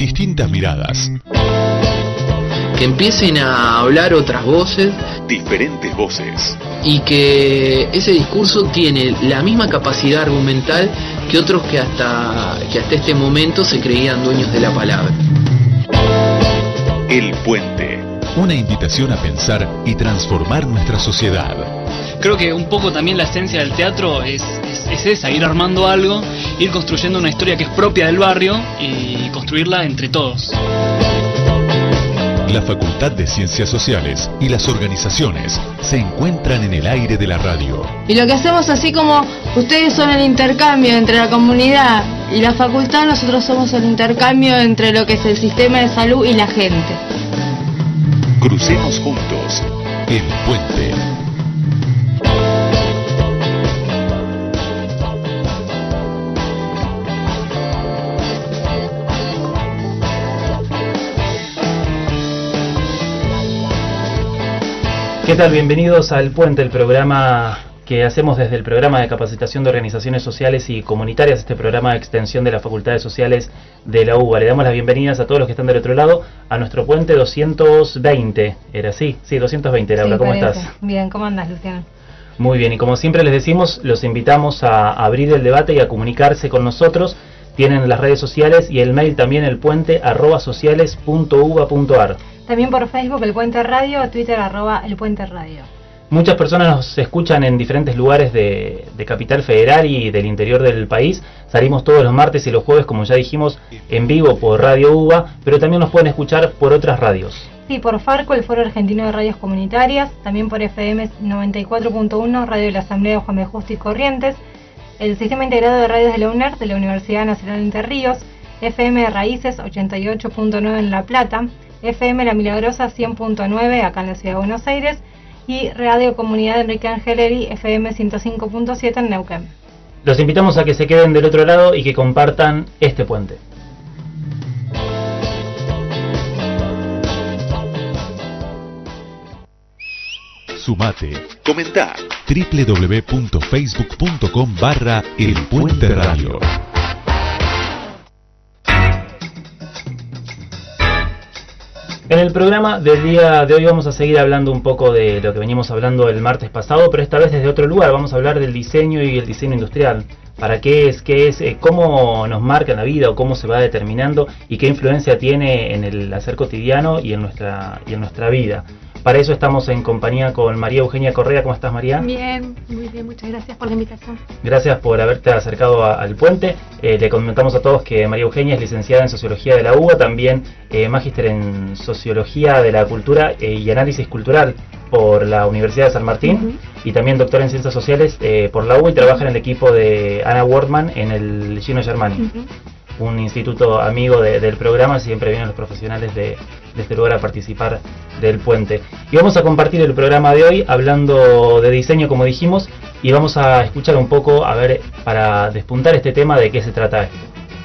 distintas miradas. Que empiecen a hablar otras voces. Diferentes voces. Y que ese discurso tiene la misma capacidad argumental que otros que hasta este momento se creían dueños de la palabra. El Puente. Una invitación a pensar y transformar nuestra sociedad. Creo que un poco también la esencia del teatro es esa, ir armando algo, ir construyendo una historia que es propia del barrio y construirla entre todos. La Facultad de Ciencias Sociales y las organizaciones se encuentran en el aire de la radio. Y lo que hacemos, así como ustedes son el intercambio entre la comunidad y la facultad, nosotros somos el intercambio entre lo que es el sistema de salud y la gente. Crucemos juntos El Puente. ¿Qué tal? Bienvenidos al Puente, el programa que hacemos desde el programa de capacitación de organizaciones sociales y comunitarias, este programa de extensión de las facultades sociales de la UBA. Le damos las bienvenidas a todos los que están del otro lado a nuestro Puente 220. ¿Era así? Sí, 220, Laura, ¿cómo estás? Bien, ¿cómo andas, Luciano? Muy bien, y como siempre les decimos, los invitamos a abrir el debate y a comunicarse con nosotros. Tienen las redes sociales y el mail también, elpuente@sociales.uba.ar. También por Facebook, El Puente Radio, Twitter, @El Puente Radio. Muchas personas nos escuchan en diferentes lugares de Capital Federal y del interior del país. Salimos todos los martes y los jueves, como ya dijimos, en vivo por Radio UBA, pero también nos pueden escuchar por otras radios. Sí, por Farco, el Foro Argentino de Radios Comunitarias, también por FM 94.1, Radio de la Asamblea de Juan B. Justo y Corrientes, el Sistema Integrado de Radios de la UNER, de la Universidad Nacional de Entre Ríos, FM Raíces 88.9 en La Plata, FM La Milagrosa 100.9 acá en la Ciudad de Buenos Aires y Radio Comunidad Enrique Angeleri FM 105.7 en Neuquén. Los invitamos a que se queden del otro lado y que compartan este puente. Sumate, comenta www.facebook.com/El Puente Radio. En el programa del día de hoy vamos a seguir hablando un poco de lo que veníamos hablando el martes pasado, pero esta vez desde otro lugar. Vamos a hablar del diseño y el diseño industrial. ¿Para qué es? ¿Cómo nos marca en la vida o cómo se va determinando y qué influencia tiene en el hacer cotidiano y en nuestra vida? Para eso estamos en compañía con María Eugenia Correa. ¿Cómo estás, María? Bien, muy bien, muchas gracias por la invitación. Gracias por haberte acercado al puente. Le comentamos a todos que María Eugenia es licenciada en Sociología de la UBA, también magíster en Sociología de la Cultura y Análisis Cultural por la Universidad de San Martín, y también doctora en Ciencias Sociales por la UBA, y trabaja en el equipo de Ana Wortman en el Gino Germani. Un instituto amigo del programa. Siempre vienen los profesionales de este lugar a participar del puente. Y vamos a compartir el programa de hoy hablando de diseño, como dijimos, y vamos a escuchar un poco, a ver, para despuntar este tema, de qué se trata esto.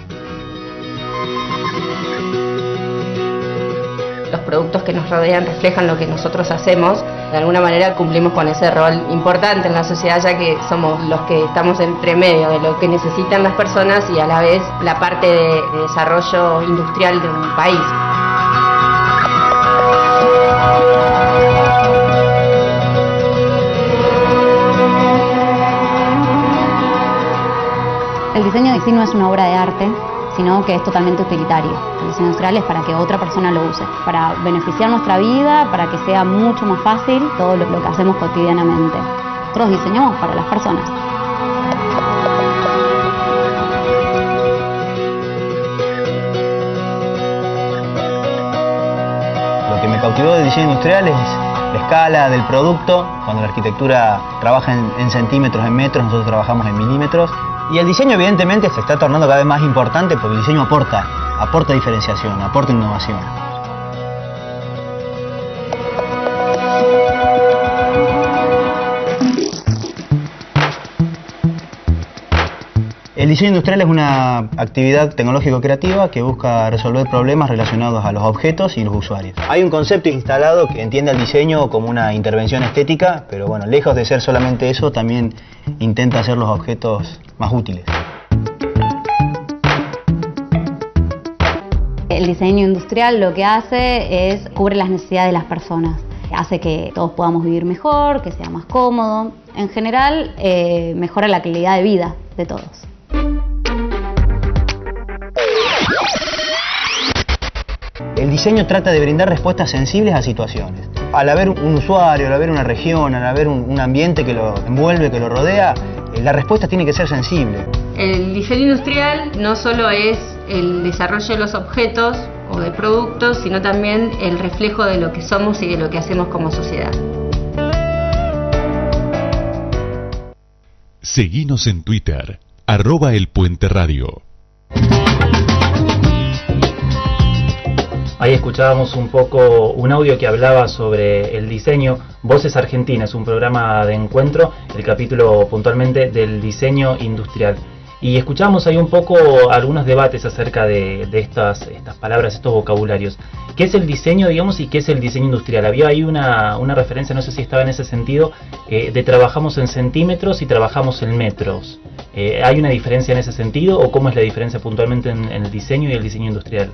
Los productos que nos rodean reflejan lo que nosotros hacemos. De alguna manera cumplimos con ese rol importante en la sociedad, ya que somos los que estamos entre medio de lo que necesitan las personas y a la vez la parte de desarrollo industrial de un país. El diseño de no es una obra de arte, sino que es totalmente utilitario. El diseño industrial es para que otra persona lo use, para beneficiar nuestra vida, para que sea mucho más fácil todo lo que hacemos cotidianamente. Nosotros diseñamos para las personas. Lo que me cautivó del diseño industrial es la escala del producto. Cuando la arquitectura trabaja en centímetros, en metros, nosotros trabajamos en milímetros. Y el diseño evidentemente se está tornando cada vez más importante porque el diseño aporta diferenciación, aporta innovación. El diseño industrial es una actividad tecnológico-creativa que busca resolver problemas relacionados a los objetos y los usuarios. Hay un concepto instalado que entiende el diseño como una intervención estética, pero bueno, lejos de ser solamente eso, también intenta hacer los objetos más útiles. El diseño industrial lo que hace es cubre las necesidades de las personas. Hace que todos podamos vivir mejor, que sea más cómodo. En general, mejora la calidad de vida de todos. El diseño trata de brindar respuestas sensibles a situaciones. Al haber un usuario, al haber una región, al haber un ambiente que lo envuelve, que lo rodea, la respuesta tiene que ser sensible. El diseño industrial no solo es el desarrollo de los objetos o de productos, sino también el reflejo de lo que somos y de lo que hacemos como sociedad. Seguinos en Twitter, @elpuenteradio. Ahí escuchábamos un poco un audio que hablaba sobre el diseño. Voces Argentinas, un programa de encuentro, el capítulo puntualmente del diseño industrial. Y escuchamos ahí un poco algunos debates acerca de estas palabras, estos vocabularios. ¿Qué es el diseño, digamos, y qué es el diseño industrial? Había ahí una referencia, no sé si estaba en ese sentido, de trabajamos en centímetros y trabajamos en metros. ¿Hay una diferencia en ese sentido o cómo es la diferencia puntualmente en el diseño y el diseño industrial?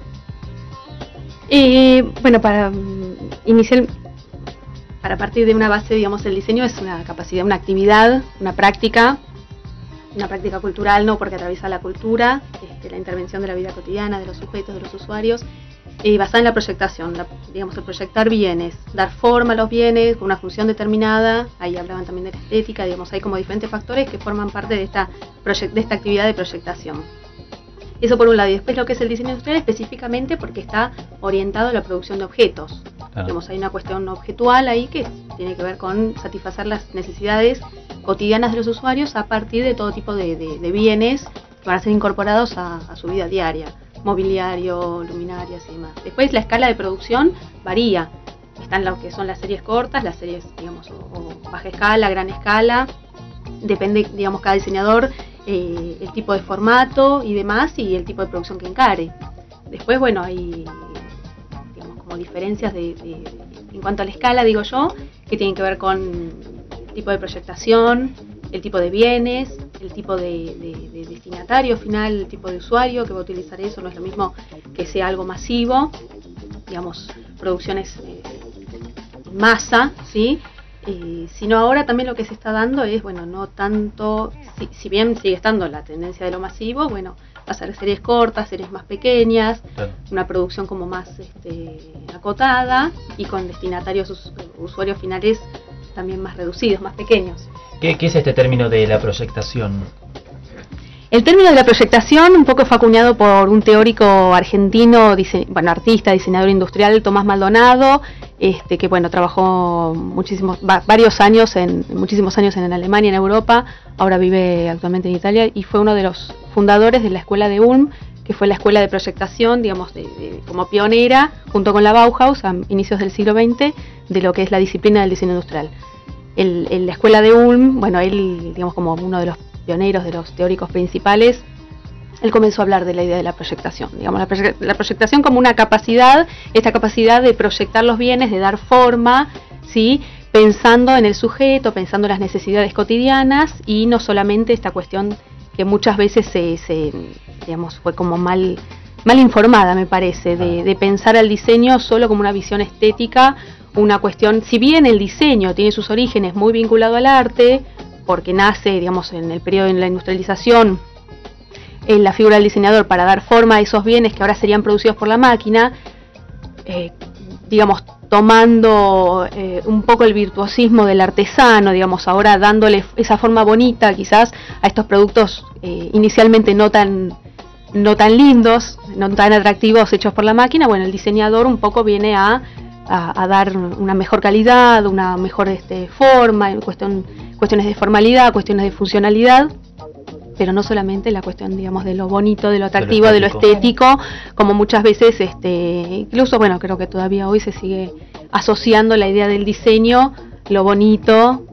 Bueno, para iniciar, para partir de una base, digamos, el diseño es una capacidad, una actividad, una práctica cultural, no, porque atraviesa la cultura, la intervención de la vida cotidiana, de los sujetos, de los usuarios, basada en la proyectación, digamos, el proyectar bienes, dar forma a los bienes con una función determinada. Ahí hablaban también de la estética, digamos, hay como diferentes factores que forman parte de esta actividad de proyectación. Eso por un lado. Y después lo que es el diseño industrial específicamente porque está orientado a la producción de objetos. Claro. Digamos, hay una cuestión objetual ahí que tiene que ver con satisfacer las necesidades cotidianas de los usuarios a partir de todo tipo de bienes que van a ser incorporados a su vida diaria. Mobiliario, luminarias y demás. Después la escala de producción varía. Están lo que son las series cortas, las series, digamos, o baja escala, gran escala. Depende, digamos, cada diseñador, el tipo de formato y demás, y el tipo de producción que encare. Después, bueno, hay, digamos, como diferencias en cuanto a la escala, digo yo, que tienen que ver con el tipo de proyectación, el tipo de bienes, el tipo de destinatario final, el tipo de usuario que va a utilizar eso. No es lo mismo que sea algo masivo, digamos, producciones en masa, ¿sí? Sino ahora también lo que se está dando es, bueno, no tanto, si bien sigue estando la tendencia de lo masivo, bueno, va a ser series cortas, series más pequeñas, claro, una producción como más acotada y con destinatarios usuarios finales también más reducidos, más pequeños. ¿Qué es este término de la proyectación? El término de la proyectación un poco fue acuñado por un teórico argentino, artista, diseñador industrial, Tomás Maldonado, que bueno, trabajó muchísimos años en Alemania, en Europa, ahora vive actualmente en Italia y fue uno de los fundadores de la escuela de Ulm, que fue la escuela de proyectación, digamos, como pionera, junto con la Bauhaus, a inicios del siglo XX, de lo que es la disciplina del diseño industrial. En la escuela de Ulm, bueno, él, digamos, como uno de los pioneros, de los teóricos principales, él comenzó a hablar de la idea de la proyectación, digamos, la proyectación como una capacidad, esta capacidad de proyectar los bienes, de dar forma, ¿sí?, pensando en el sujeto, pensando en las necesidades cotidianas, y no solamente esta cuestión que muchas veces digamos, fue como mal informada, me parece, de pensar al diseño solo como una visión estética, una cuestión, si bien el diseño tiene sus orígenes muy vinculado al arte, porque nace, digamos, en el periodo de la industrialización, en la figura del diseñador para dar forma a esos bienes que ahora serían producidos por la máquina, digamos, tomando un poco el virtuosismo del artesano, digamos, ahora dándole esa forma bonita quizás a estos productos inicialmente no tan lindos, no tan atractivos hechos por la máquina. Bueno, el diseñador un poco viene a dar una mejor calidad, una mejor forma, cuestiones de formalidad, cuestiones de funcionalidad, pero no solamente la cuestión, digamos, de lo bonito, de lo atractivo, de lo estético, como muchas veces, incluso, bueno, creo que todavía hoy se sigue asociando la idea del diseño, lo bonito,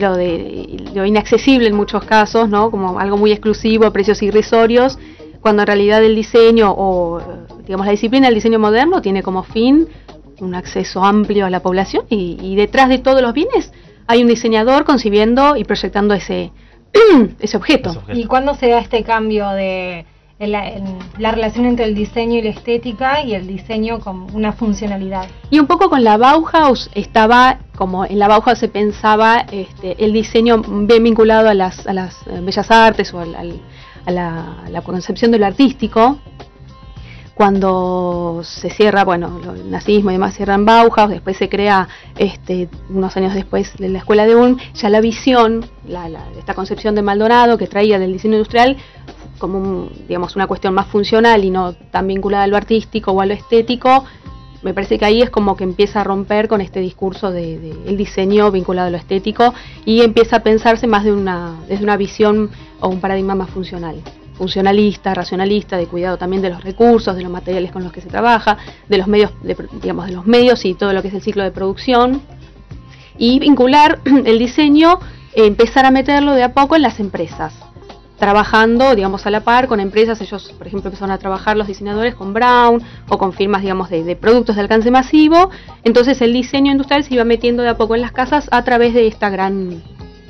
lo inaccesible en muchos casos, ¿no?, como algo muy exclusivo, precios irrisorios, cuando en realidad el diseño o, digamos, la disciplina del diseño moderno tiene como fin un acceso amplio a la población y detrás de todos los bienes hay un diseñador concibiendo y proyectando ese objeto. ¿Y cuándo se da este cambio de la relación entre el diseño y la estética, y el diseño como una funcionalidad. Y un poco con la Bauhaus estaba, como en la Bauhaus se pensaba el diseño bien vinculado a las bellas artes o a la concepción de lo artístico. Cuando se cierra, bueno, el nazismo y demás cierran Bauhaus, después se crea unos años después de la Escuela de Ulm, ya la visión, esta concepción de Maldonado que traía del diseño industrial como digamos una cuestión más funcional y no tan vinculada a lo artístico o a lo estético. Me parece que ahí es como que empieza a romper con este discurso de el diseño vinculado a lo estético y empieza a pensarse más desde una visión o un paradigma más funcionalista, racionalista, de cuidado también de los recursos, de los materiales con los que se trabaja, de los medios, de los medios y todo lo que es el ciclo de producción, y vincular el diseño, empezar a meterlo de a poco en las empresas, trabajando, digamos, a la par con empresas. Ellos, por ejemplo, empezaron a trabajar los diseñadores con Braun o con firmas, digamos, de productos de alcance masivo. Entonces el diseño industrial se iba metiendo de a poco en las casas a través de esta gran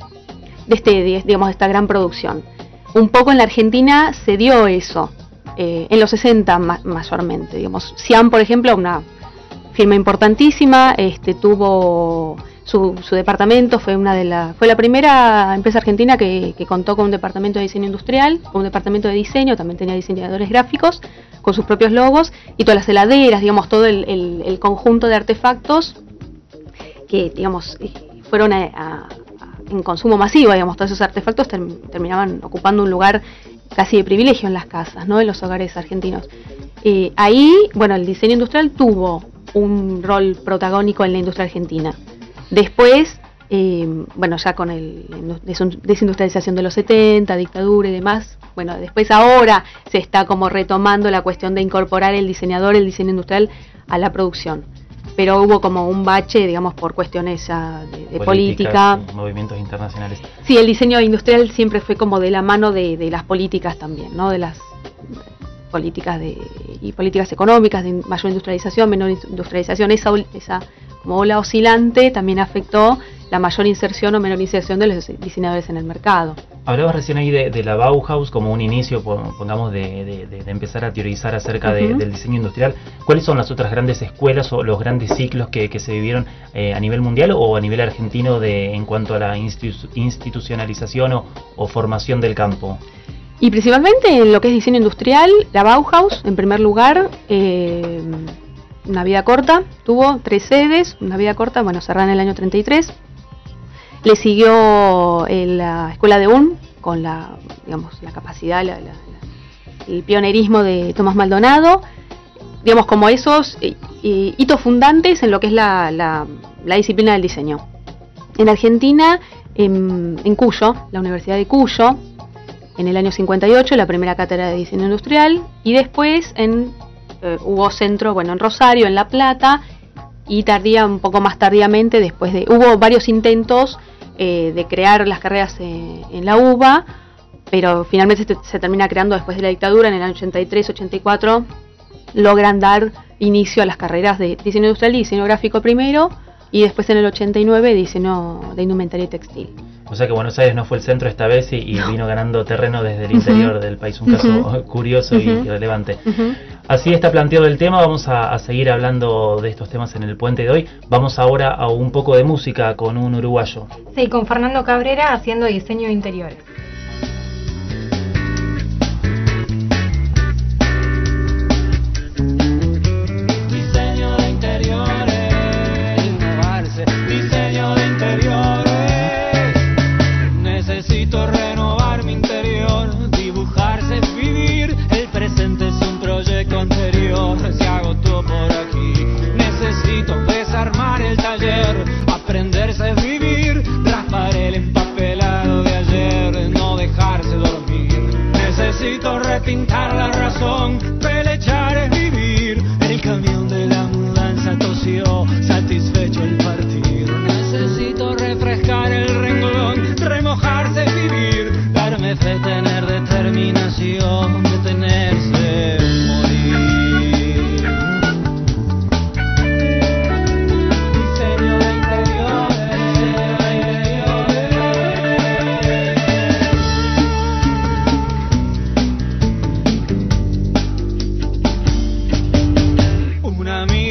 producción. Un poco en la Argentina se dio eso, en los 60 mayormente, digamos. Siam, por ejemplo, una firma importantísima, tuvo su departamento, fue la primera empresa argentina que contó con un departamento de diseño industrial, con un departamento de diseño, también tenía diseñadores gráficos con sus propios logos, y todas las heladeras, digamos, todo el conjunto de artefactos que, digamos, fueron en consumo masivo, digamos, todos esos artefactos terminaban ocupando un lugar casi de privilegio en las casas, ¿no?, en los hogares argentinos. Ahí, bueno, el diseño industrial tuvo un rol protagónico en la industria argentina. Después, bueno, ya con la desindustrialización de los 70, dictadura y demás, bueno, después ahora se está como retomando la cuestión de incorporar el diseño industrial a la producción. Pero hubo como un bache, digamos, por cuestiones ya de política. Movimientos internacionales. Sí, el diseño industrial siempre fue como de la mano de las políticas también, ¿no? De las políticas y políticas económicas de mayor industrialización, menor industrialización. Esa como ola oscilante también afectó la mayor inserción o menor inserción de los diseñadores en el mercado. Hablabas recién ahí de la Bauhaus como un inicio, pongamos, de empezar a teorizar acerca del diseño industrial. ¿Cuáles son las otras grandes escuelas o los grandes ciclos que se vivieron a nivel mundial o a nivel argentino en cuanto a la institucionalización o formación del campo? Y principalmente en lo que es diseño industrial, la Bauhaus, en primer lugar, una vida corta, tuvo 3 sedes, una vida corta, bueno, cerrada en el año 33. Le siguió la Escuela de Ulm, con la capacidad, el pionerismo de Tomás Maldonado, digamos, como esos hitos fundantes en lo que es la disciplina del diseño. En Argentina, en Cuyo, la Universidad de Cuyo, en el año 58, la primera cátedra de diseño industrial, y después hubo centro, bueno, en Rosario, en La Plata, y un poco más tardíamente, hubo varios intentos de crear las carreras en la UBA, pero finalmente se termina creando después de la dictadura. En el año 83-84 logran dar inicio a las carreras de diseño industrial y diseño gráfico primero, y después en el 89 diseño de indumentaria y textil. O sea que Buenos Aires no fue el centro esta vez y vino ganando terreno desde el interior del país, un caso curioso y relevante. Así está planteado el tema. Vamos a seguir hablando de estos temas en el puente de hoy. Vamos ahora a un poco de música con un uruguayo. Sí, con Fernando Cabrera haciendo diseño de interiores. Diseño de interiores, innovarse, diseño de interiores. Necesito renovar mi interior, dibujarse, vivir. El presente es un proyecto anterior, se agotó por aquí. Necesito desarmar el taller, aprenderse a vivir, raspar el empapelado de ayer, no dejarse dormir. Necesito repintar la razón, pelechar es vivir. El camión de la mudanza tosió, satisfecho el partido. Necesito refrescar el renglón, remojarse es vivir. Darme fe, tener determinación, detenerse, morir. Diseño de interiores, diseño de interiores.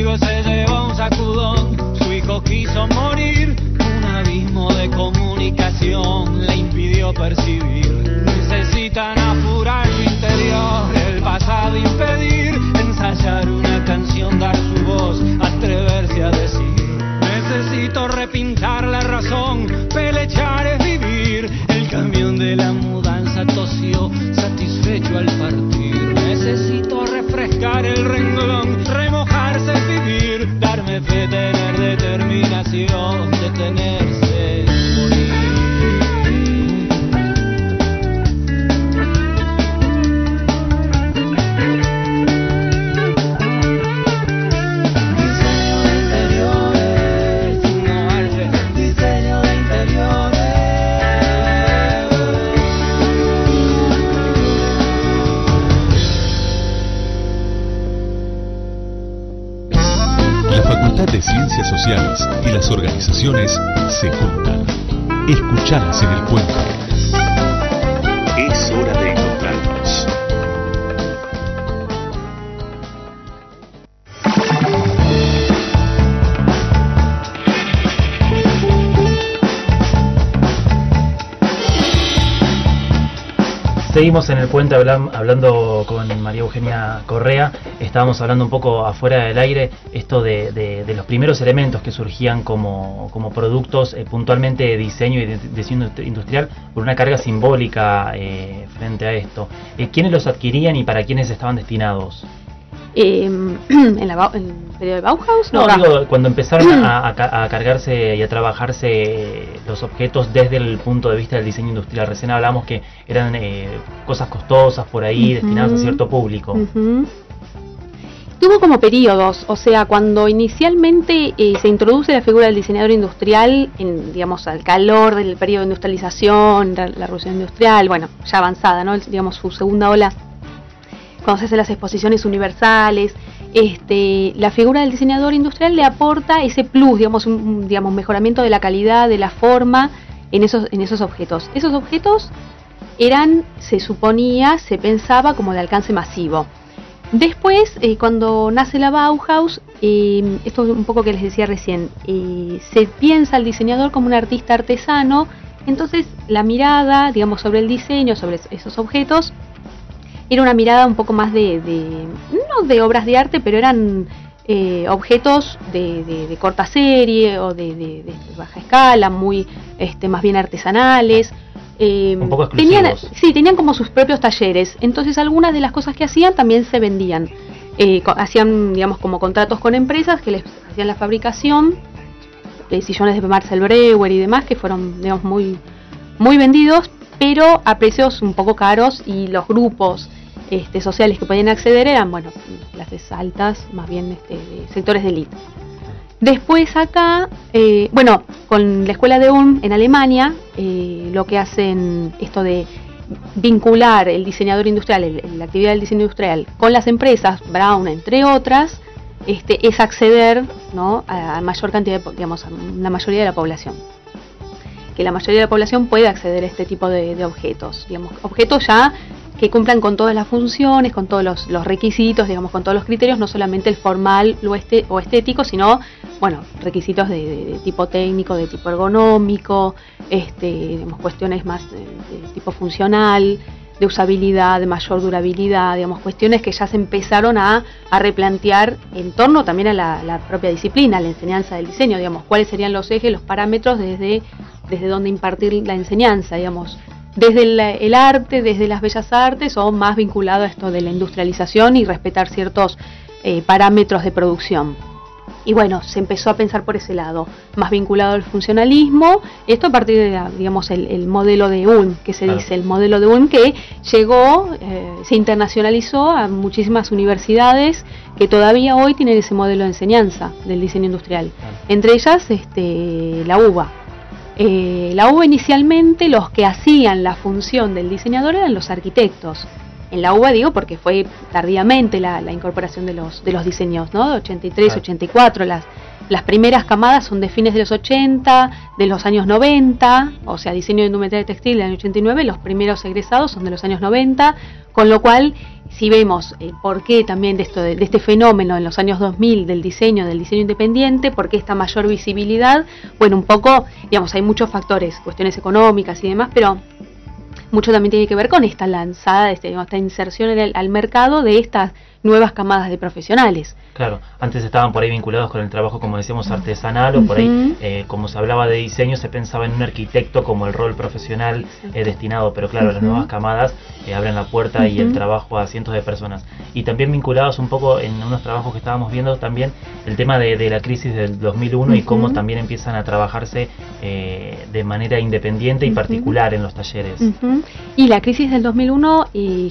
amigo se llevó un sacudón, su hijo quiso morir, un abismo de comunicación le impidió percibir. Necesitan apurar su interior, el pasado impedir, ensayar una canción, dar su voz, atreverse a decir. Necesito repintar la razón, pelechar es vivir. El camión de la mudanza tosió, satisfecho al partir. Necesito refrescar el renglón, remojarse es vivir. Darme fe, tener determinación, detenerse, morir. De Ciencias Sociales y las organizaciones se juntan. Escuchalas en el puente. Es hora de encontrarnos. Seguimos en el puente hablando con María Eugenia Correa. Estábamos hablando un poco afuera del aire esto de los primeros elementos que surgían como productos puntualmente de diseño y de diseño industrial por una carga simbólica frente a esto. ¿Quiénes los adquirían y para quiénes estaban destinados? ¿En el periodo de Bauhaus? No, digo, cuando empezaron a cargarse y a trabajarse los objetos desde el punto de vista del diseño industrial. Recién hablamos que eran cosas costosas por ahí, destinadas a cierto público. Tuvo como periodos, o sea, cuando inicialmente se introduce la figura del diseñador industrial, digamos, al calor del periodo de industrialización, la revolución industrial, bueno, ya avanzada, ¿no? Digamos, su segunda ola, cuando se hacen las exposiciones universales, la figura del diseñador industrial le aporta ese plus, digamos, un mejoramiento de la calidad, de la forma en esos objetos. Esos objetos eran, se suponía, se pensaba como de alcance masivo. Después, cuando nace la Bauhaus, esto es un poco que les decía recién, se piensa al diseñador como un artista artesano, entonces la mirada, digamos, sobre el diseño, sobre esos objetos, era una mirada un poco más no de obras de arte, pero eran objetos de corta serie o de baja escala, muy más bien artesanales. Un poco exclusivos. Tenían como sus propios talleres. Entonces algunas de las cosas que hacían también se vendían. Hacían, digamos, como contratos con empresas que les hacían la fabricación, sillones de Marcel Breuer y demás, que fueron, digamos, muy, muy vendidos, pero a precios un poco caros, y los grupos sociales que podían acceder eran, bueno, clases altas, más bien sectores de élite. Después acá, con la escuela de Ulm en Alemania, lo que hacen esto de vincular el diseñador industrial, la actividad del diseño industrial con las empresas, Braun entre otras, es acceder, ¿no?, a mayor cantidad, digamos, a la mayoría de la población. Que la mayoría de la población puede acceder a este tipo de objetos, digamos, objetos ya que cumplan con todas las funciones, con todos los requisitos, digamos, con todos los criterios, no solamente el formal o estético, sino, bueno, requisitos de tipo técnico, de tipo ergonómico, digamos, cuestiones más de tipo funcional, de usabilidad, de mayor durabilidad, digamos, cuestiones que ya se empezaron a replantear en torno también a la propia disciplina, a la enseñanza del diseño, digamos, cuáles serían los ejes, los parámetros desde dónde impartir la enseñanza, digamos, desde el arte, desde las bellas artes, o más vinculado a esto de la industrialización y respetar ciertos parámetros de producción. Y bueno, se empezó a pensar por ese lado, más vinculado al funcionalismo, esto a partir de, digamos, el modelo de Ulm, que se dice, el modelo de Ulm que llegó, se internacionalizó a muchísimas universidades que todavía hoy tienen ese modelo de enseñanza del diseño industrial, entre ellas la UBA. La UBA inicialmente los que hacían la función del diseñador eran los arquitectos. En la UBA digo porque fue tardíamente la incorporación de los diseños, ¿no? De 83, 84, las primeras camadas son de fines de los 80, de los años 90, o sea, diseño de indumentaria textil del año 89, los primeros egresados son de los años 90, con lo cual, si vemos por qué también de este fenómeno en los años 2000 del diseño independiente, por qué esta mayor visibilidad, bueno, un poco, digamos, hay muchos factores, cuestiones económicas y demás, pero mucho también tiene que ver con esta lanzada, esta inserción al mercado de estas nuevas camadas de profesionales. Claro, antes estaban por ahí vinculados con el trabajo, como decíamos, artesanal, o por ahí, como se hablaba de diseño, se pensaba en un arquitecto como el rol profesional destinado, pero claro, las nuevas camadas abren la puerta y el trabajo a cientos de personas. Y también vinculados un poco en unos trabajos que estábamos viendo también, el tema de la crisis del 2001 y cómo también empiezan a trabajarse de manera independiente y particular en los talleres. Y la crisis del 2001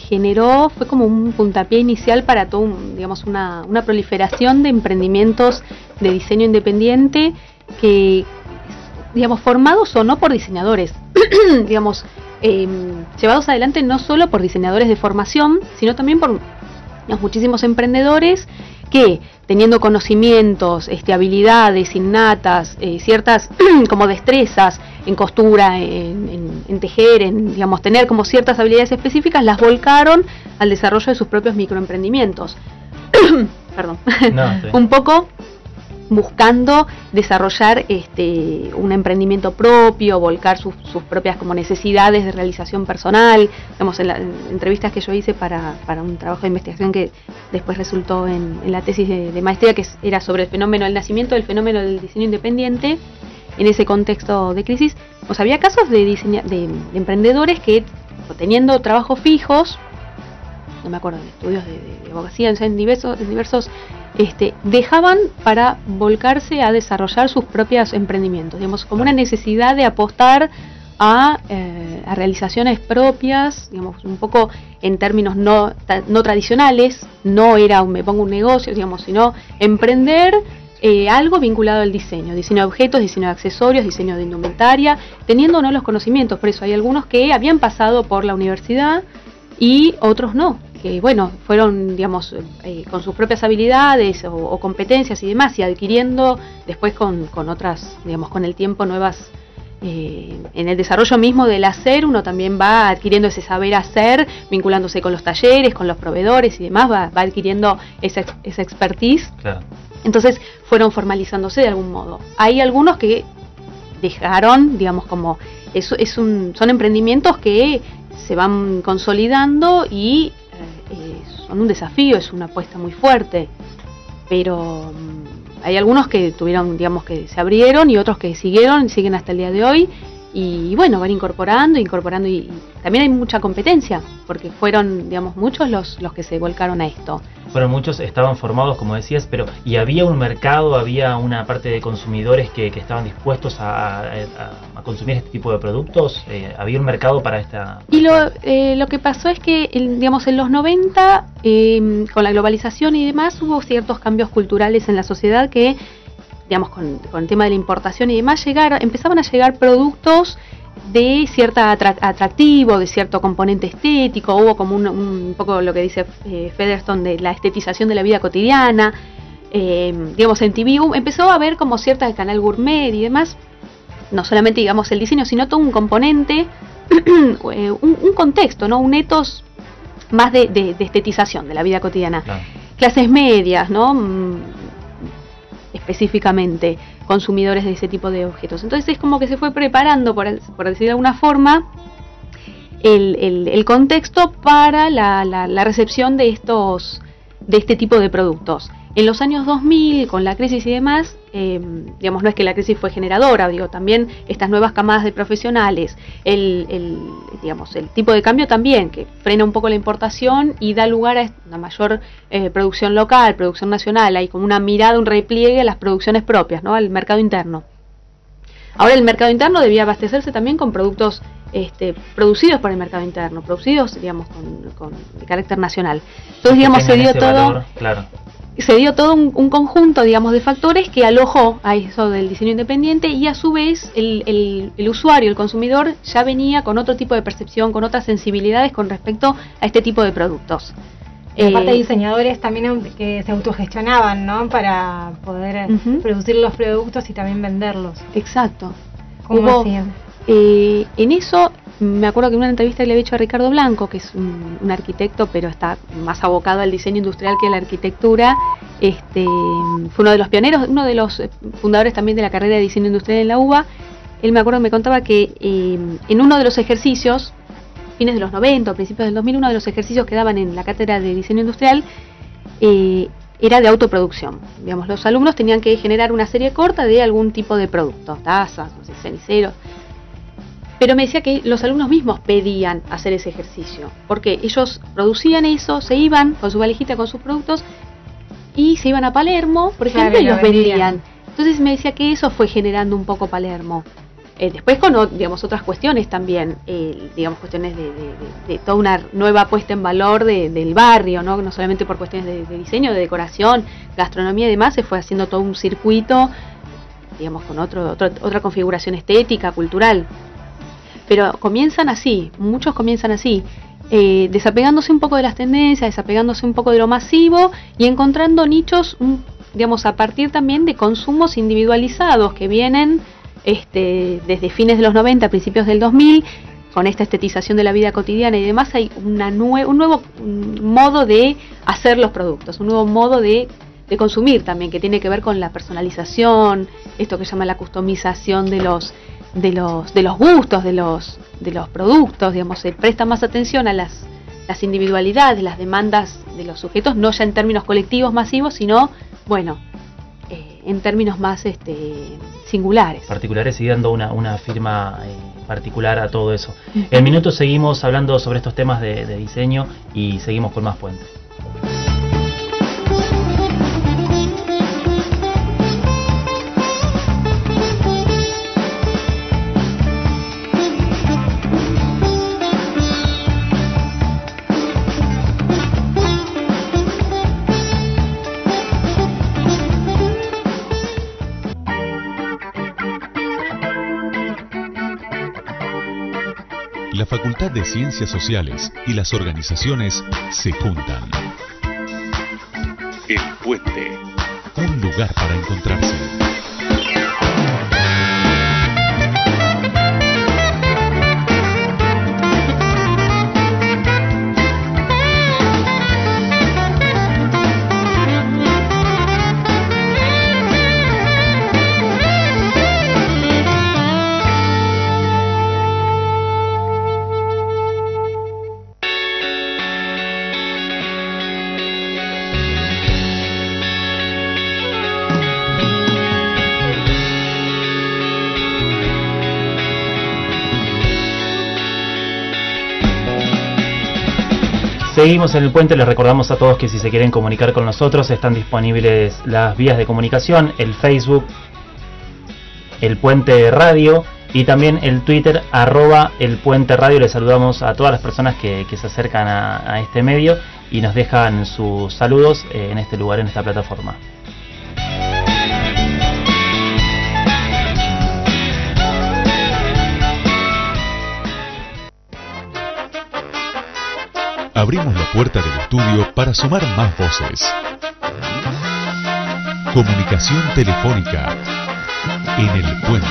fue como un puntapié inicial para todo una proliferación de emprendimientos de diseño independiente que, digamos, formados o no por diseñadores, digamos, llevados adelante no solo por diseñadores de formación, sino también por muchísimos emprendedores que, teniendo conocimientos, habilidades innatas, ciertas como destrezas en costura, en tejer, en, digamos, tener como ciertas habilidades específicas, las volcaron al desarrollo de sus propios microemprendimientos. Perdón. No, sí. Un poco buscando desarrollar un emprendimiento propio, volcar sus propias como necesidades de realización personal. Digamos, en las entrevistas que yo hice para un trabajo de investigación que después resultó en la tesis de maestría, que era sobre el nacimiento del fenómeno del diseño independiente en ese contexto de crisis. O sea, había casos de emprendedores que, teniendo trabajos fijos, no me acuerdo, de estudios de abogacía, en diversos dejaban para volcarse a desarrollar sus propios emprendimientos, digamos, como una necesidad de apostar a realizaciones propias, digamos, un poco en términos no tradicionales, no era me pongo un negocio, digamos, sino emprender algo vinculado al diseño de objetos, diseño de accesorios, diseño de indumentaria, teniendo o no los conocimientos. Por eso hay algunos que habían pasado por la universidad y otros no, que bueno, fueron, digamos, con sus propias habilidades o competencias y demás, y adquiriendo después con otras, digamos, con el tiempo nuevas, en el desarrollo mismo del hacer, uno también va adquiriendo ese saber hacer, vinculándose con los talleres, con los proveedores y demás, va adquiriendo esa expertise. Claro. Entonces fueron formalizándose de algún modo. Hay algunos que dejaron, digamos, como son emprendimientos que se van consolidando y son un desafío, es una apuesta muy fuerte, pero hay algunos que tuvieron, digamos, que se abrieron y otros que siguen hasta el día de hoy y bueno, van incorporando y también hay mucha competencia porque fueron, digamos, muchos los que se volcaron a esto. Bueno, muchos estaban formados, como decías, pero ¿y había un mercado, había una parte de consumidores que estaban dispuestos a consumir este tipo de productos? ¿Había un mercado para esta...? Y lo que pasó es que, digamos, en los 90, con la globalización y demás, hubo ciertos cambios culturales en la sociedad que, digamos, con el tema de la importación y demás, empezaban a llegar productos de cierto atractivo, de cierto componente estético. Hubo como un poco lo que dice Featherstone de la estetización de la vida cotidiana. Digamos, en TV empezó a haber como cierta canal gourmet y demás, no solamente, digamos, el diseño, sino todo un componente, un contexto, ¿no? Un ethos más de estetización de la vida cotidiana. Claro. Clases medias, ¿no? Específicamente consumidores de ese tipo de objetos. Entonces es como que se fue preparando, por decir de alguna forma, el contexto para la recepción de este tipo de productos. En los años 2000, con la crisis y demás, digamos, no es que la crisis fue generadora, digo, también estas nuevas camadas de profesionales, digamos, el tipo de cambio también, que frena un poco la importación y da lugar a una mayor producción local, producción nacional, hay como una mirada, un repliegue a las producciones propias, ¿no? Al mercado interno. Ahora el mercado interno debía abastecerse también con productos producidos por el mercado interno, producidos, digamos, con de carácter nacional. Entonces, digamos, se dio todo... Valor, claro. Se dio todo un conjunto, digamos, de factores que alojó a eso del diseño independiente y a su vez el usuario, el consumidor, ya venía con otro tipo de percepción, con otras sensibilidades con respecto a este tipo de productos. Aparte de diseñadores también que se autogestionaban, ¿no? Para poder producir los productos y también venderlos. Exacto. ¿Cómo hacían? En eso, me acuerdo que en una entrevista que le había hecho a Ricardo Blanco, que es un arquitecto, pero está más abocado al diseño industrial que a la arquitectura, fue uno de los pioneros, uno de los fundadores también de la carrera de diseño industrial en la UBA. Él me acuerdo que me contaba que en uno de los ejercicios, fines de los 90 o principios del 2000, uno de los ejercicios que daban en la cátedra de diseño industrial era de autoproducción. Digamos, los alumnos tenían que generar una serie corta de algún tipo de producto, tazas, no sé, ceniceros. Pero me decía que los alumnos mismos pedían hacer ese ejercicio, porque ellos producían eso, se iban con su valijita con sus productos y se iban a Palermo, por ejemplo, y los vendían. Entonces me decía que eso fue generando un poco Palermo. Después con, digamos, otras cuestiones también, digamos, cuestiones de toda una nueva puesta en valor del barrio, no solamente por cuestiones de diseño, de decoración, gastronomía y demás, se fue haciendo todo un circuito, digamos, con otra configuración estética, cultural. Pero comienzan así, muchos comienzan así, desapegándose un poco de las tendencias, desapegándose un poco de lo masivo y encontrando nichos, digamos, a partir también de consumos individualizados que vienen desde fines de los 90, principios del 2000, con esta estetización de la vida cotidiana y demás. Hay un nuevo modo de hacer los productos, un nuevo modo de consumir también, que tiene que ver con la personalización, esto que llama la customización de los gustos de los productos. Digamos, se presta más atención a las individualidades, las demandas de los sujetos, no ya en términos colectivos masivos, sino, bueno, en términos más singulares. Particulares, y dando una firma particular a todo eso. En minutos seguimos hablando sobre estos temas de diseño y seguimos con más Puente. La Facultad de Ciencias Sociales y las organizaciones se juntan. El Puente, un lugar para encontrarse. Seguimos en el Puente. Les recordamos a todos que si se quieren comunicar con nosotros están disponibles las vías de comunicación, el Facebook, el Puente Radio, y también el Twitter, @elpuenteradio. Les saludamos a todas las personas que se acercan a este medio y nos dejan sus saludos en este lugar, en esta plataforma. Abrimos la puerta del estudio para sumar más voces. Comunicación telefónica en el Puente.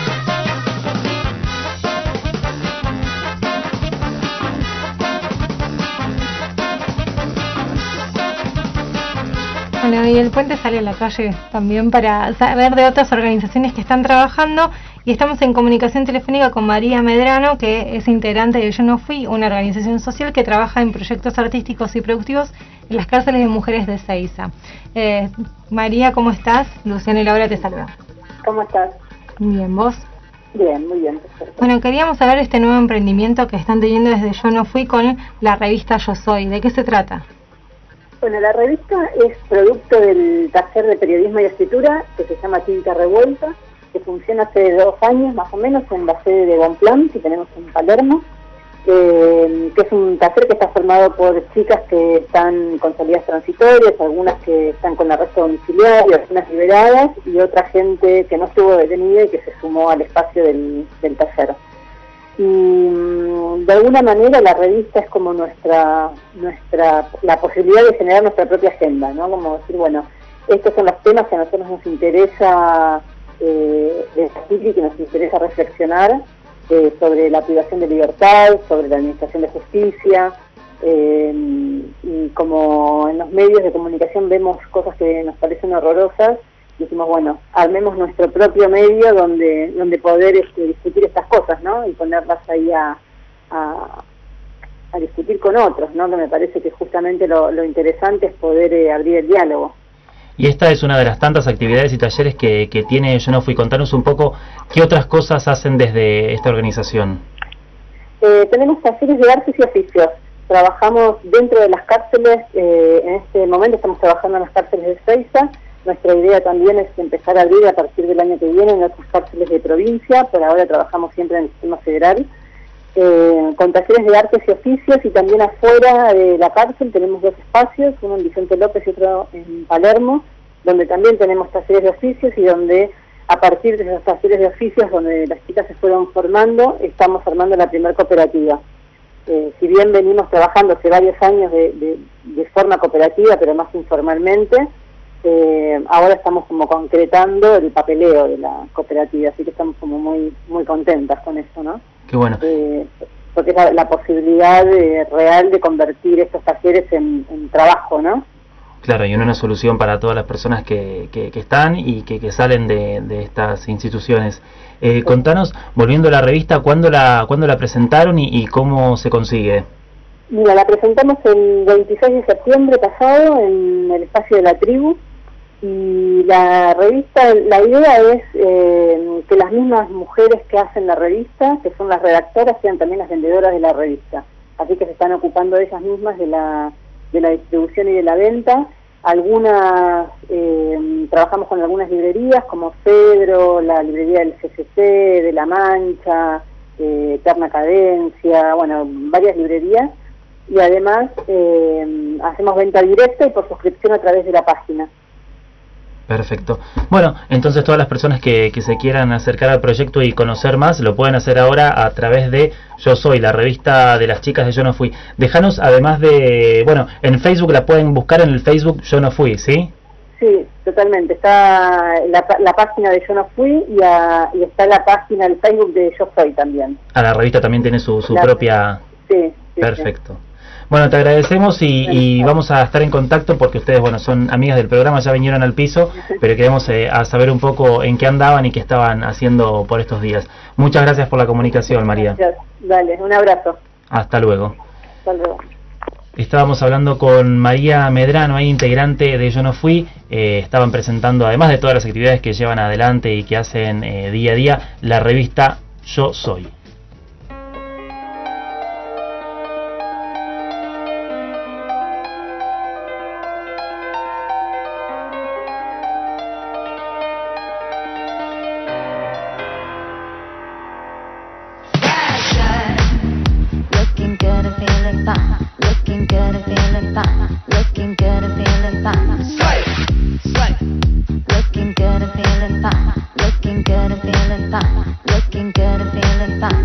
Bueno, y el Puente sale a la calle también para saber de otras organizaciones que están trabajando, y estamos en comunicación telefónica con María Medrano, que es integrante de Yo No Fui, una organización social que trabaja en proyectos artísticos y productivos en las cárceles de mujeres de Ezeiza. María, ¿cómo estás? Luciana y Laura te saludan. ¿Cómo estás? Bien, ¿vos? Bien, muy bien, perfecto. Bueno, queríamos saber este nuevo emprendimiento que están teniendo desde Yo No Fui con la revista Yo Soy. ¿De qué se trata? Bueno, la revista es producto del taller de periodismo y escritura que se llama Tinta Revuelta, que funciona hace 2 años más o menos en la sede de Bonplan, que tenemos en Palermo, que es un taller que está formado por chicas que están con salidas transitorias, algunas que están con arresto domiciliario, algunas liberadas, y otra gente que no estuvo detenida y que se sumó al espacio del taller. Y de alguna manera la revista es como la posibilidad de generar nuestra propia agenda, ¿no? Como decir, bueno, estos son los temas que a nosotros nos interesa debatir y que nos interesa reflexionar sobre la privación de libertad, sobre la administración de justicia, y como en los medios de comunicación vemos cosas que nos parecen horrorosas, decimos, bueno, armemos nuestro propio medio donde poder discutir estas cosas, ¿no? Y ponerlas ahí a discutir con otros, ¿no? Que me parece que justamente lo interesante es poder abrir el diálogo. Y esta es una de las tantas actividades y talleres que tiene Yo No Fui. Contanos un poco qué otras cosas hacen desde esta organización. Tenemos talleres de artes y oficios. Trabajamos dentro de las cárceles, en este momento estamos trabajando en las cárceles de Ezeiza. Nuestra idea también es empezar a abrir a partir del año que viene en otras cárceles de provincia. Por ahora trabajamos siempre en el sistema federal. Con talleres de artes y oficios, y también afuera de la cárcel tenemos 2 espacios, uno en Vicente López y otro en Palermo, donde también tenemos talleres de oficios y donde a partir de esos talleres de oficios donde las chicas se fueron formando, estamos formando la primera cooperativa. Si bien venimos trabajando hace varios años de forma cooperativa, pero más informalmente, ahora estamos como concretando el papeleo de la cooperativa, así que estamos como muy contentas con eso, ¿no? Qué bueno. Porque es la posibilidad real de convertir estos talleres en trabajo, ¿no? Claro, y una solución para todas las personas que están y que salen de estas instituciones. Contanos, volviendo a la revista, ¿cuándo la presentaron y cómo se consigue? Mira, la presentamos el 26 de septiembre pasado en el espacio de la tribu, y la revista, la idea es que las mismas mujeres que hacen la revista, que son las redactoras, sean también las vendedoras de la revista. Así que se están ocupando ellas mismas de la distribución y de la venta. Algunas, trabajamos con algunas librerías como Cedro, la librería del CCC, de La Mancha, Eterna Cadencia, bueno, varias librerías. Y además hacemos venta directa y por suscripción a través de la página. Perfecto. Bueno, entonces todas las personas que se quieran acercar al proyecto y conocer más, lo pueden hacer ahora a través de Yo Soy, la revista de las chicas de Yo No Fui. Déjanos, además de, bueno, en Facebook la pueden buscar en el Facebook Yo No Fui, ¿sí? Sí, totalmente. Está la página de Yo No Fui y está la página del Facebook de Yo Soy también. Ah, la revista también tiene su propia... Sí. Perfecto. Sí. Bueno, te agradecemos y vamos a estar en contacto porque ustedes, bueno, son amigas del programa, ya vinieron al piso, pero queremos a saber un poco en qué andaban y qué estaban haciendo por estos días. Muchas gracias por la comunicación, María. Gracias. Dale, un abrazo. Hasta luego. Hasta luego. Estábamos hablando con María Medrano, integrante de Yo No Fui. Estaban presentando, además de todas las actividades que llevan adelante y que hacen día a día, la revista Yo Soy. Looking good and feeling fine.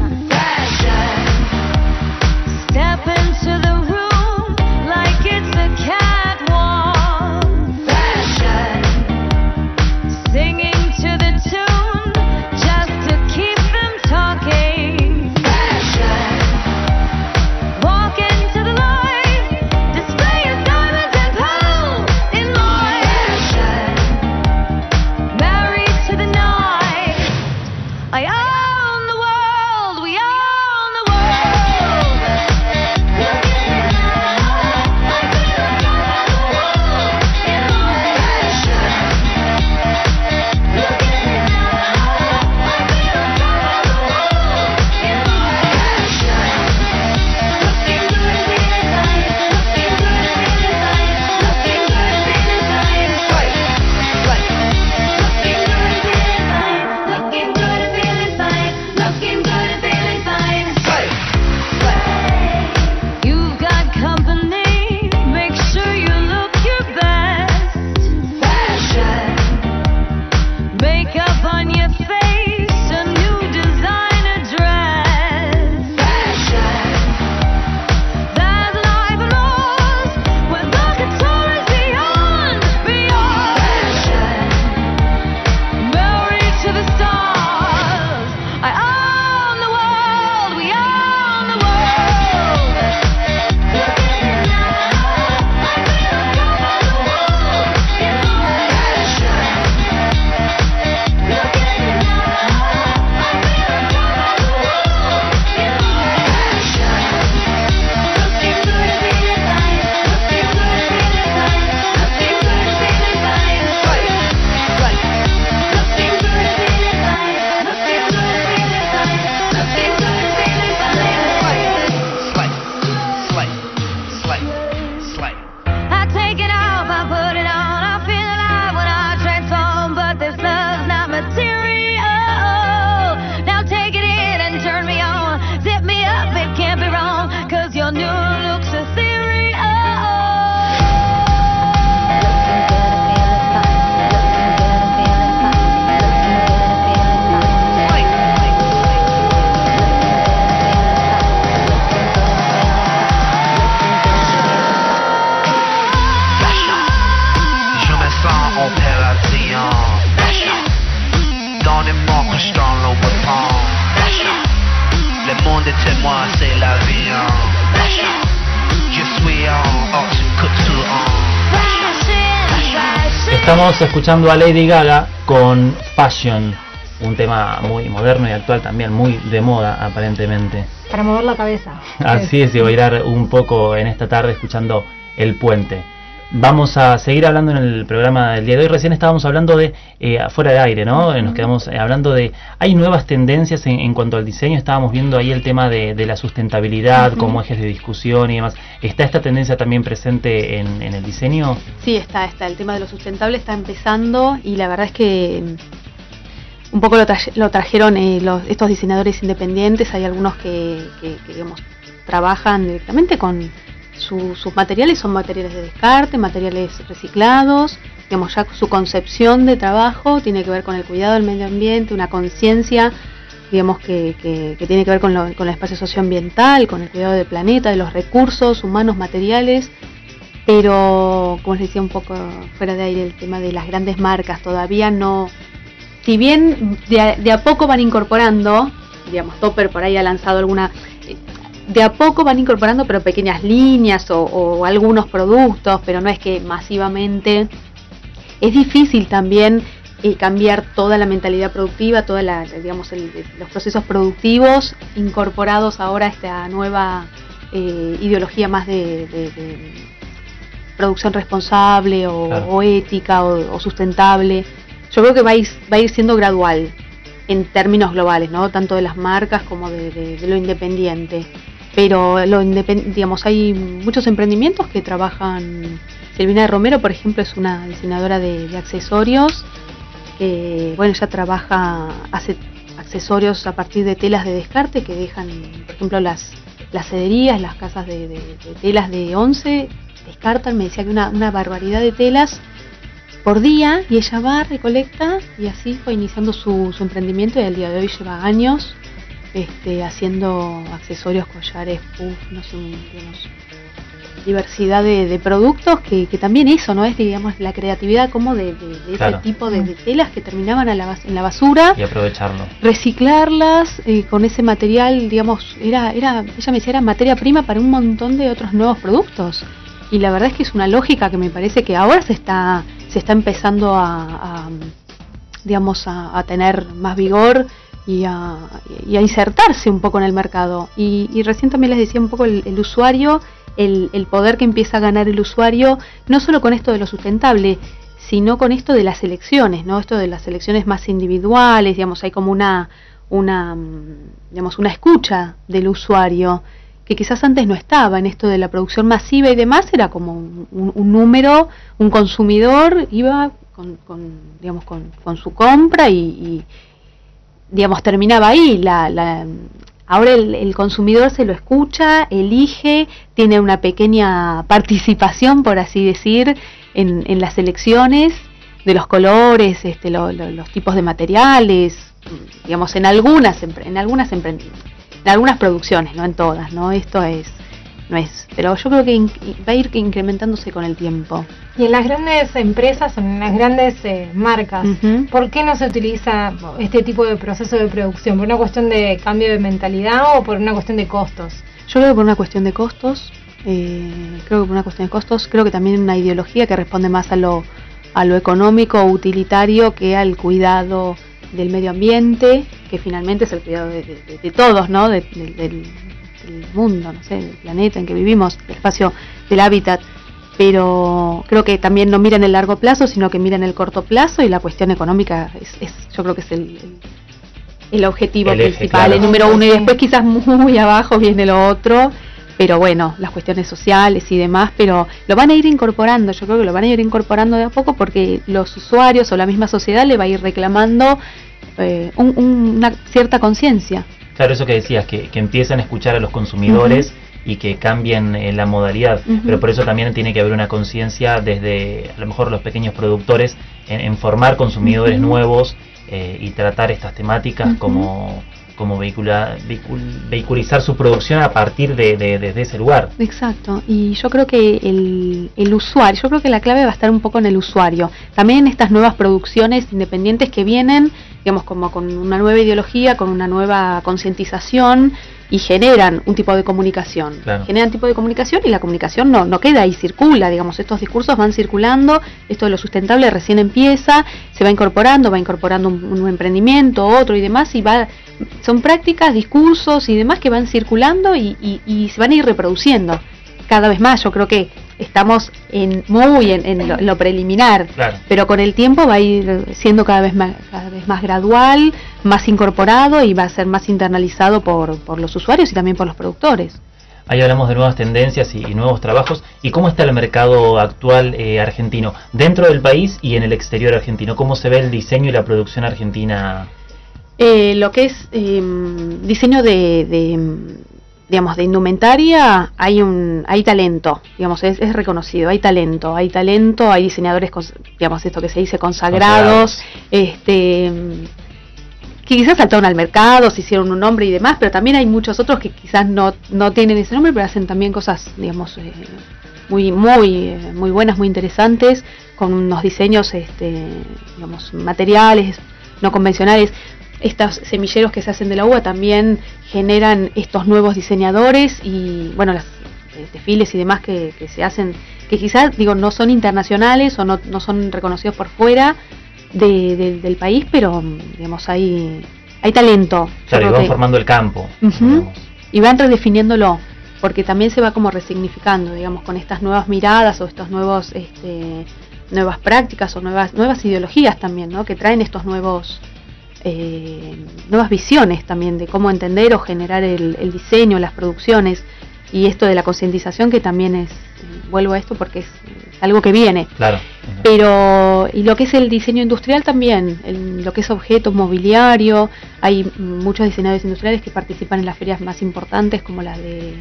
Jean et Marc, Cristiano Louboutin. Le monde est à moi, c'est la vie. Je suis en haute couture. Estamos escuchando a Lady Gaga con Fashion, un tema muy moderno y actual también, muy de moda aparentemente. Para mover la cabeza. Así es, y bailar un poco en esta tarde escuchando El Puente. Vamos a seguir hablando en el programa del día de hoy. Recién estábamos hablando de, afuera de aire, ¿no? Nos quedamos hablando de, hay nuevas tendencias en cuanto al diseño. Estábamos viendo ahí el tema de la sustentabilidad como ejes de discusión y demás. ¿Está esta tendencia también presente en el diseño? Sí, está. El tema de lo sustentable está empezando y la verdad es que un poco lo trajeron estos diseñadores independientes. Hay algunos que digamos, trabajan directamente con sus materiales, son materiales de descarte, materiales reciclados. Digamos, ya su concepción de trabajo tiene que ver con el cuidado del medio ambiente, una conciencia, digamos, que tiene que ver con el espacio socioambiental, con el cuidado del planeta, de los recursos humanos, materiales. Pero, como les decía un poco fuera de aire, el tema de las grandes marcas todavía no. Si bien de a poco van incorporando, digamos, Topper por ahí ha lanzado alguna, de a poco van incorporando pero pequeñas líneas o algunos productos, pero no es que masivamente. Es difícil también cambiar toda la mentalidad productiva, digamos, los procesos productivos incorporados ahora a esta nueva ideología más de producción responsable o ética o sustentable. Yo creo que va a ir siendo gradual en términos globales, ¿no? Tanto de las marcas como de lo independiente. Pero digamos, hay muchos emprendimientos que trabajan. Silvina Romero, por ejemplo, es una diseñadora de accesorios que, bueno, ella hace accesorios a partir de telas de descarte que dejan, por ejemplo, las cederías, las casas de telas de 11 descartan, me decía que una barbaridad de telas por día, y ella va, recolecta, y así fue iniciando su emprendimiento, y al día de hoy lleva años haciendo accesorios, collares, puff, no sé, digamos, diversidad de productos que también eso, ¿no? Es, digamos, la creatividad como de ese tipo de telas que terminaban en la basura. Y aprovecharlo. Reciclarlas con ese material, digamos, ella me decía, era materia prima para un montón de otros nuevos productos. Y la verdad es que es una lógica que me parece que ahora se está empezando a tener más vigor y a insertarse un poco en el mercado. Y recién también les decía un poco el usuario, el poder que empieza a ganar el usuario, no solo con esto de lo sustentable, sino con esto de las elecciones, ¿no? Esto de las elecciones más individuales, digamos, hay como una escucha del usuario que quizás antes no estaba en esto de la producción masiva y demás. Era como un número, un consumidor iba con su compra y digamos, terminaba ahí. Ahora el consumidor se lo escucha, elige, tiene una pequeña participación, por así decir, en las elecciones de los colores, los tipos de materiales, digamos, en algunas producciones, no en todas, ¿no? Pero yo creo que va a ir incrementándose con el tiempo. Y en las grandes empresas, en las grandes marcas, ¿por qué no se utiliza este tipo de proceso de producción? ¿Por una cuestión de cambio de mentalidad o por una cuestión de costos? Yo creo que por una cuestión de costos. Creo que también una ideología que responde más a lo económico o utilitario que al cuidado del medio ambiente, que finalmente es el cuidado de todos, ¿no? Del mundo, no sé, del planeta en que vivimos, del espacio, del hábitat. Pero creo que también no miran el largo plazo, sino que miran el corto plazo, y la cuestión económica yo creo que es el objetivo principal, claro, el número uno, y después quizás muy abajo viene lo otro, pero bueno, las cuestiones sociales y demás, pero lo van a ir incorporando, yo creo que lo van a ir incorporando de a poco, porque los usuarios o la misma sociedad le va a ir reclamando una cierta conciencia. Claro, eso que decías, que empiezan a escuchar a los consumidores y que cambien la modalidad, pero por eso también tiene que haber una conciencia desde, a lo mejor, los pequeños productores en formar consumidores nuevos y tratar estas temáticas como como vehiculizar su producción a partir de ese lugar. Exacto, y yo creo que el usuario, yo creo que la clave va a estar un poco en el usuario. También en estas nuevas producciones independientes que vienen, digamos, como con una nueva ideología, con una nueva concientización, y generan un tipo de comunicación. Claro. Generan tipo de comunicación y la comunicación no queda ahí, circula, digamos, estos discursos van circulando, esto de lo sustentable recién empieza, se va incorporando un emprendimiento, otro y demás, y son prácticas, discursos y demás que van circulando y se van a ir reproduciendo cada vez más. Yo creo que estamos en lo preliminar, claro, pero con el tiempo va a ir siendo cada vez más gradual, más incorporado y va a ser más internalizado por los usuarios y también por los productores. Ahí hablamos de nuevas tendencias y nuevos trabajos. ¿Y cómo está el mercado actual argentino? Dentro del país y en el exterior argentino, ¿cómo se ve el diseño y la producción argentina? Lo que es diseño digamos, de indumentaria, hay talento, digamos, es reconocido, hay talento, hay diseñadores, digamos, esto que se dice consagrados, que quizás saltaron al mercado, se hicieron un nombre y demás, pero también hay muchos otros que quizás no tienen ese nombre, pero hacen también cosas, digamos, muy buenas, muy interesantes, con unos diseños, digamos, materiales, no convencionales. Estos semilleros que se hacen de la uva también generan estos nuevos diseñadores y, bueno, los desfiles y demás que se hacen, que quizás, digo, no son internacionales o no son reconocidos por fuera del país, pero, digamos, hay talento. Claro, y van formando el campo. Uh-huh. Y van redefiniéndolo, porque también se va como resignificando, digamos, con estas nuevas miradas o estos nuevas prácticas o nuevas ideologías también, ¿no? Que traen estos nuevas visiones también de cómo entender o generar el diseño, las producciones, y esto de la concientización, que también es, vuelvo a esto porque es algo que viene. Claro. Pero, y lo que es el diseño industrial también, lo que es objeto, mobiliario, hay muchos diseñadores industriales que participan en las ferias más importantes, como las de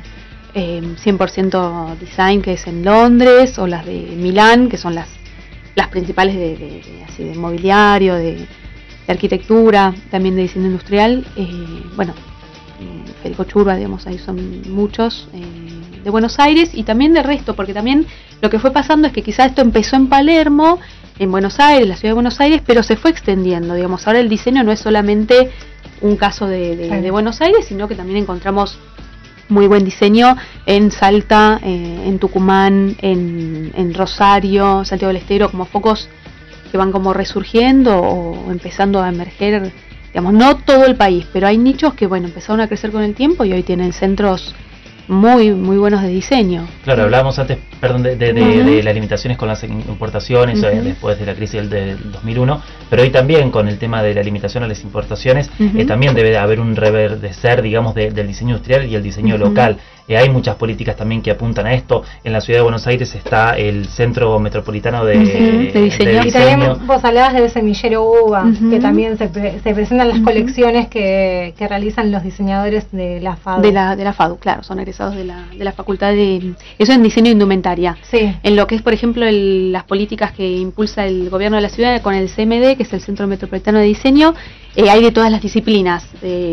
100% Design, que es en Londres, o las de Milán, que son las principales de mobiliario, de arquitectura, también de diseño industrial. Bueno, Federico Churba, digamos, ahí son muchos de Buenos Aires, y también de resto, porque también lo que fue pasando es que quizás esto empezó en Palermo, en Buenos Aires, la ciudad de Buenos Aires, pero se fue extendiendo, digamos. Ahora el diseño no es solamente un caso de Buenos Aires, sino que también encontramos muy buen diseño en Salta, en Tucumán, en Rosario, Santiago del Estero, como focos que van como resurgiendo o empezando a emerger, digamos, no todo el país, pero hay nichos que, bueno, empezaron a crecer con el tiempo y hoy tienen centros muy buenos de diseño. Claro, hablábamos antes, perdón, de las limitaciones con las importaciones después de la crisis del 2001, pero hoy también con el tema de la limitación a las importaciones, también debe haber un reverdecer, digamos, del diseño industrial y el diseño local. Hay muchas políticas también que apuntan a esto. En la ciudad de Buenos Aires está el Centro Metropolitano de diseño. Y también vos hablabas del semillero uva, que también se presentan las colecciones que realizan los diseñadores de la FADU. De la FADU, claro, son egresados de la facultad de... Eso en diseño de indumentaria. Sí. En lo que es, por ejemplo, las políticas que impulsa el gobierno de la ciudad con el CMD, que es el Centro Metropolitano de Diseño, hay de todas las disciplinas.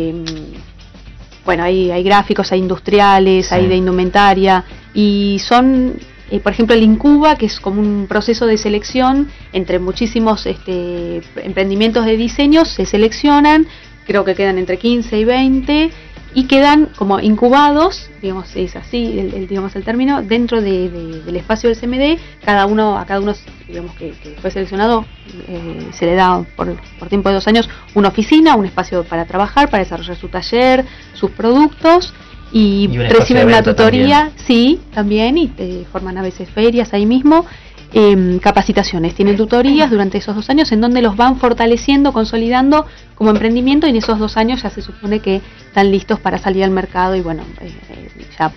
Bueno, hay gráficos, hay industriales, hay de indumentaria, y son, por ejemplo, el Incuba, que es como un proceso de selección entre muchísimos emprendimientos de diseño, se seleccionan, creo que quedan entre 15 y 20, y quedan como incubados, digamos, es así digamos el término, dentro del espacio del CMD. A cada uno, digamos, que fue seleccionado, se le da por tiempo de 2 años una oficina, un espacio para trabajar, para desarrollar su taller, sus productos, y reciben una tutoría, también, y te forman a veces ferias ahí mismo. Capacitaciones, tienen tutorías durante esos 2 años en donde los van fortaleciendo, consolidando como emprendimiento, y en esos 2 años ya se supone que están listos para salir al mercado y, bueno, ya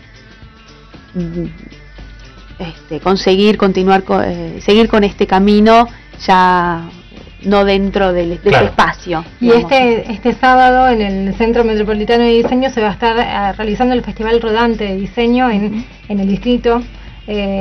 seguir con este camino, ya no dentro de este espacio. Y este sábado en el Centro Metropolitano de Diseño se va a estar realizando el Festival Rodante de Diseño en el distrito.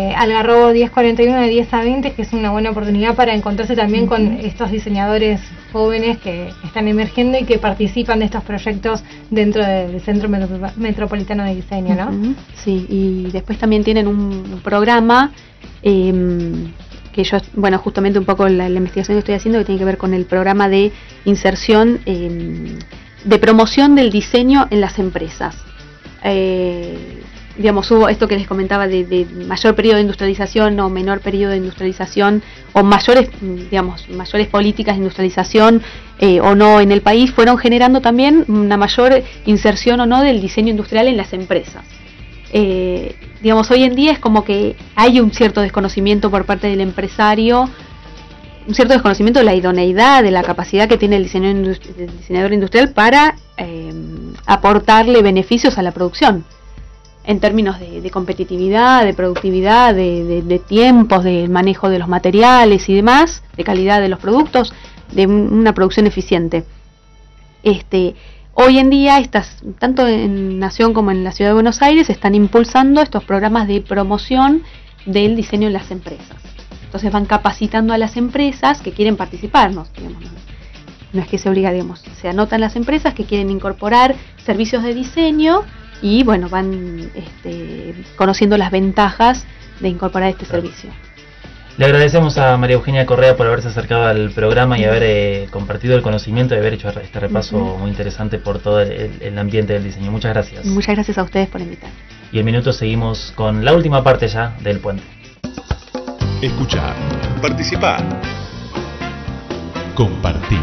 Algarrobo 1041 de 10 a 20, que es una buena oportunidad para encontrarse también con estos diseñadores jóvenes que están emergiendo y que participan de estos proyectos dentro del Centro Metropolitano de Diseño, ¿no? Sí, y después también tienen un programa que yo, bueno, justamente un poco la investigación que estoy haciendo que tiene que ver con el programa de inserción, de promoción del diseño en las empresas. Digamos, hubo esto que les comentaba de mayor periodo de industrialización o menor periodo de industrialización, o mayores políticas de industrialización o no en el país, fueron generando también una mayor inserción o no del diseño industrial en las empresas. Digamos, hoy en día es como que hay un cierto desconocimiento por parte del empresario, un cierto desconocimiento de la idoneidad, de la capacidad que tiene el diseñador industrial para aportarle beneficios a la producción, en términos de competitividad, de productividad, de tiempos, de manejo de los materiales y demás, de calidad de los productos, de una producción eficiente. Hoy en día, tanto en Nación como en la Ciudad de Buenos Aires, están impulsando estos programas de promoción del diseño en las empresas. Entonces van capacitando a las empresas que quieren participar, no es que se obliga, se anotan las empresas que quieren incorporar servicios de diseño y bueno, van conociendo las ventajas de incorporar este servicio. Le agradecemos a María Eugenia Correa por haberse acercado al programa y haber compartido el conocimiento y haber hecho este repaso muy interesante por todo el ambiente del diseño. Muchas gracias. Muchas gracias a ustedes por invitar. Y en minutos seguimos con la última parte ya del puente. Escuchar, participar, compartir.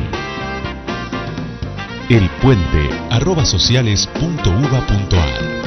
elpuente@sociales.uva.ar.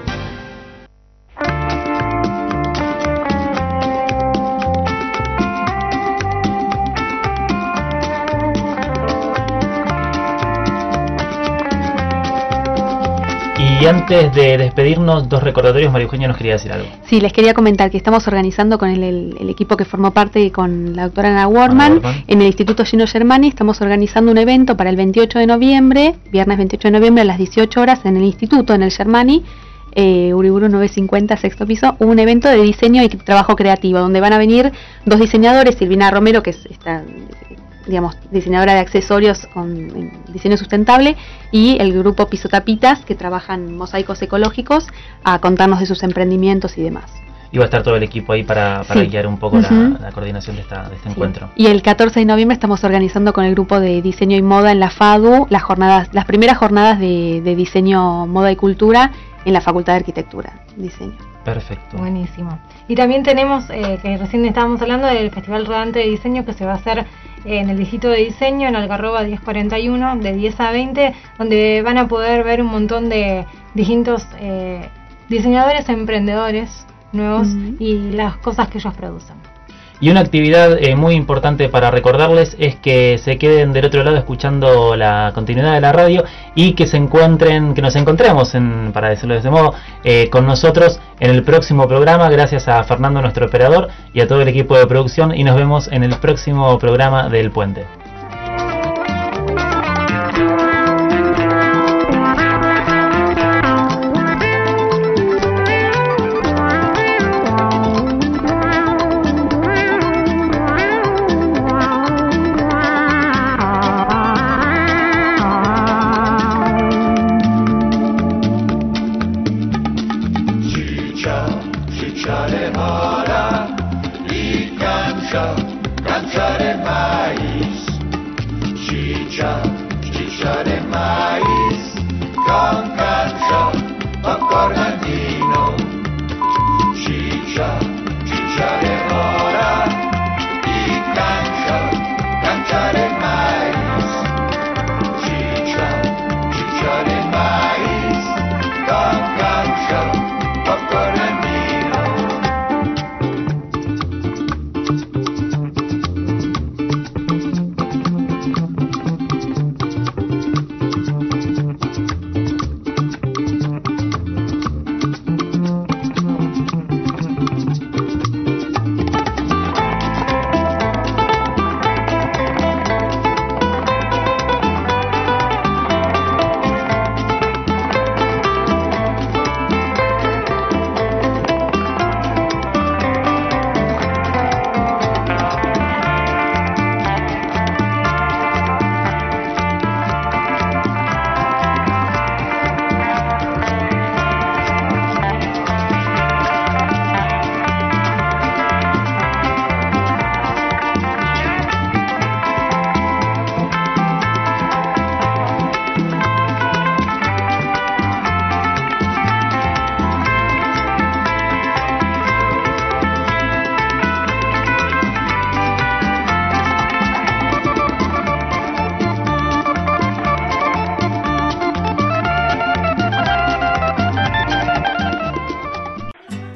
Y antes de despedirnos, dos recordatorios. María Eugenia nos quería decir algo. Sí, les quería comentar que estamos organizando con el equipo que formó parte con la doctora Ana Wortmann en el Instituto Gino Germani. Estamos organizando un evento para el 28 de noviembre, viernes 28 de noviembre a las 18 horas en el Instituto, en el Germani, Uriburu 950, sexto piso, un evento de diseño y trabajo creativo, donde van a venir dos diseñadores, Silvina Romero, que es diseñadora de accesorios con diseño sustentable, y el grupo Pisotapitas, que trabajan mosaicos ecológicos, a contarnos de sus emprendimientos y demás. Y va a estar todo el equipo ahí para guiar un poco la coordinación de este encuentro. Y el 14 de noviembre estamos organizando con el grupo de diseño y moda en la FADU las primeras jornadas de diseño, moda y cultura en la Facultad de Arquitectura, Diseño. Perfecto. Buenísimo. Y también tenemos, que recién estábamos hablando del Festival Rodante de Diseño, que se va a hacer en el Distrito de Diseño, en Algarroba 1041, de 10 a 20, donde van a poder ver un montón de distintos diseñadores, emprendedores nuevos y las cosas que ellos producen. Y una actividad muy importante para recordarles es que se queden del otro lado escuchando la continuidad de la radio y que nos encontremos, para decirlo de ese modo, con nosotros en el próximo programa. Gracias a Fernando, nuestro operador, y a todo el equipo de producción, y nos vemos en el próximo programa del Puente.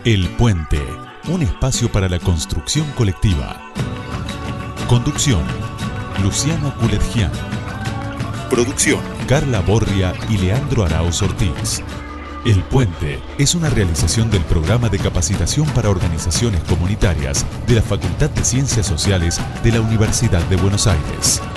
El Puente, un espacio para la construcción colectiva. Conducción, Luciano Culetgian. Producción, Carla Borria y Leandro Arauz Ortiz. El Puente es una realización del programa de capacitación para organizaciones comunitarias de la Facultad de Ciencias Sociales de la Universidad de Buenos Aires.